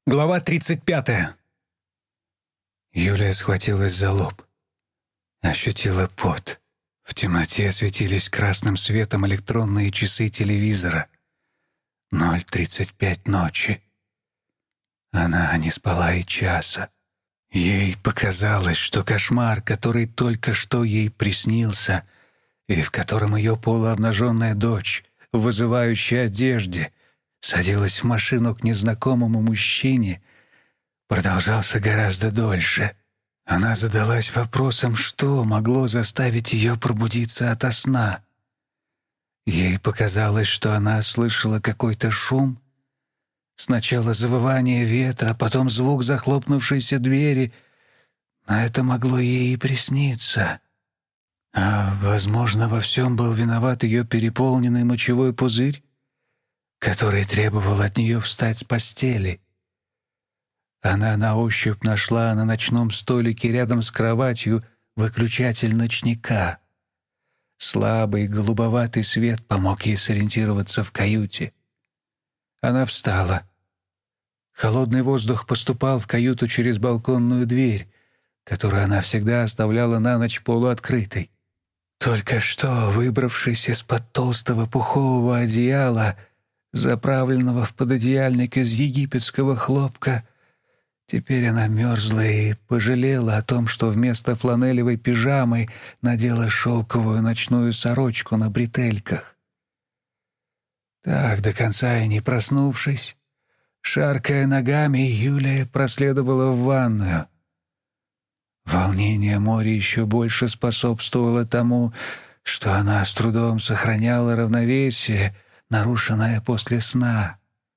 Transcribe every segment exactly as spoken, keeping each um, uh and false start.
Глава тридцать пятая. Юлия схватилась за лоб. Ощутила пот. В темноте светились красным светом электронные часы телевизора. ноль тридцать пять ночи. Она не спала и часа. Ей показалось, что кошмар, который только что ей приснился, и в котором ее полуобнаженная дочь в вызывающей одежде садилась в машину к незнакомому мужчине, продолжался гораздо дольше. Она задалась вопросом, что могло заставить ее пробудиться ото сна. Ей показалось, что она слышала какой-то шум. Сначала завывание ветра, потом звук захлопнувшейся двери. Но это могло ей и присниться. А, возможно, во всем был виноват ее переполненный мочевой пузырь, который требовал от нее встать с постели. Она на ощупь нашла на ночном столике рядом с кроватью выключатель ночника. Слабый голубоватый свет помог ей сориентироваться в каюте. Она встала. Холодный воздух поступал в каюту через балконную дверь, которую она всегда оставляла на ночь полуоткрытой. Только что, выбравшись из-под толстого пухового одеяла, заправленного в пододеяльник из египетского хлопка, теперь она мерзла и пожалела о том, что вместо фланелевой пижамы надела шелковую ночную сорочку на бретельках. Так, до конца и не проснувшись, шаркая ногами, Юлия проследовала в ванную. Волнение моря еще больше способствовало тому, что она с трудом сохраняла равновесие, нарушенное после сна.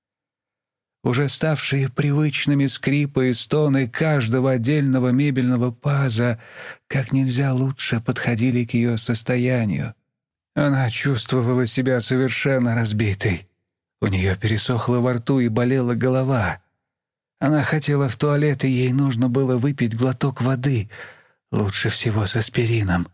Уже ставшие привычными скрипы и стоны каждого отдельного мебельного паза как нельзя лучше подходили к ее состоянию. Она чувствовала себя совершенно разбитой. У нее пересохло во рту и болела голова. Она хотела в туалет, и ей нужно было выпить глоток воды, лучше всего с аспирином.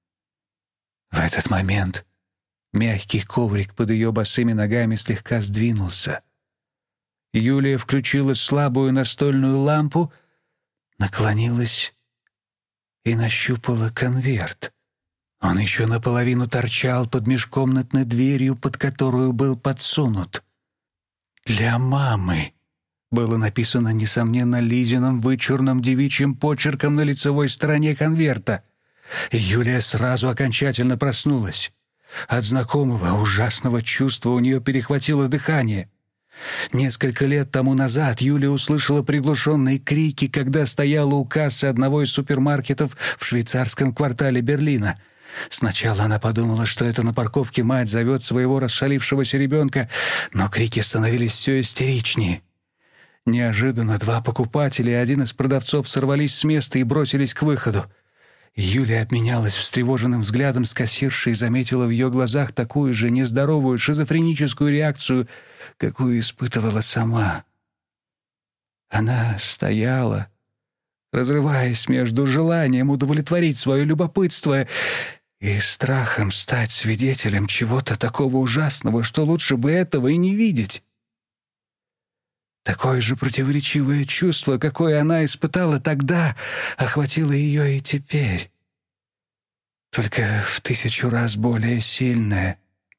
В этот момент мягкий коврик под ее босыми ногами слегка сдвинулся. Юлия включила слабую настольную лампу, наклонилась и нащупала конверт. Он еще наполовину торчал под межкомнатной дверью, под которую был подсунут. «Для мамы» было написано, несомненно, Лизиным вычурным девичьим почерком на лицевой стороне конверта. Юлия сразу окончательно проснулась. От знакомого ужасного чувства у нее перехватило дыхание. Несколько лет тому назад Юлия услышала приглушенные крики, когда стояла у кассы одного из супермаркетов в швейцарском квартале Берлина. Сначала она подумала, что это на парковке мать зовет своего расшалившегося ребенка, но крики становились все истеричнее. Неожиданно два покупателя и один из продавцов сорвались с места и бросились к выходу. Юлия обменялась встревоженным взглядом с кассиршей и заметила в ее глазах такую же нездоровую шизофреническую реакцию, какую испытывала сама. Она стояла, разрываясь между желанием удовлетворить свое любопытство и страхом стать свидетелем чего-то такого ужасного, что лучше бы этого и не видеть. Такое же противоречивое чувство, какое она испытала тогда, охватило ее и теперь. Только в тысячу раз более сильное.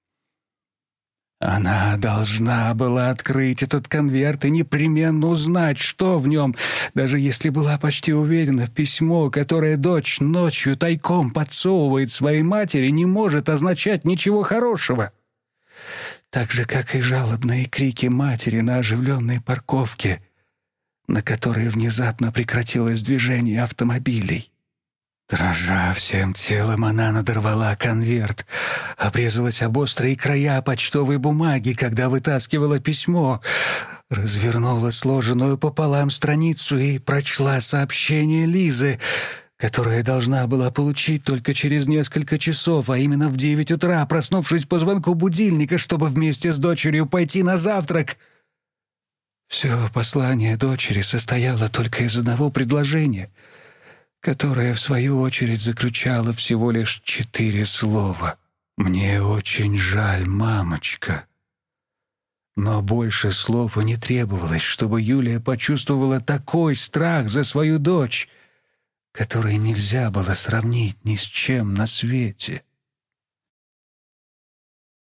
Она должна была открыть этот конверт и непременно узнать, что в нем, даже если была почти уверена, письмо, которое дочь ночью тайком подсовывает своей матери, не может означать ничего хорошего. Так же, как и жалобные крики матери на оживленной парковке, на которой внезапно прекратилось движение автомобилей. Дрожа всем телом, она надорвала конверт, обрезалась об острые края почтовой бумаги, когда вытаскивала письмо, развернула сложенную пополам страницу и прочла сообщение Лизы, которое должна была получить только через несколько часов, а именно в девять утра, проснувшись по звонку будильника, чтобы вместе с дочерью пойти на завтрак. Все послание дочери состояло только из одного предложения, которое, в свою очередь, заключало всего лишь четыре слова. «Мне очень жаль, мамочка. Но больше слов и не требовалось, чтобы Юлия почувствовала такой страх за свою дочь, который нельзя было сравнить ни с чем на свете.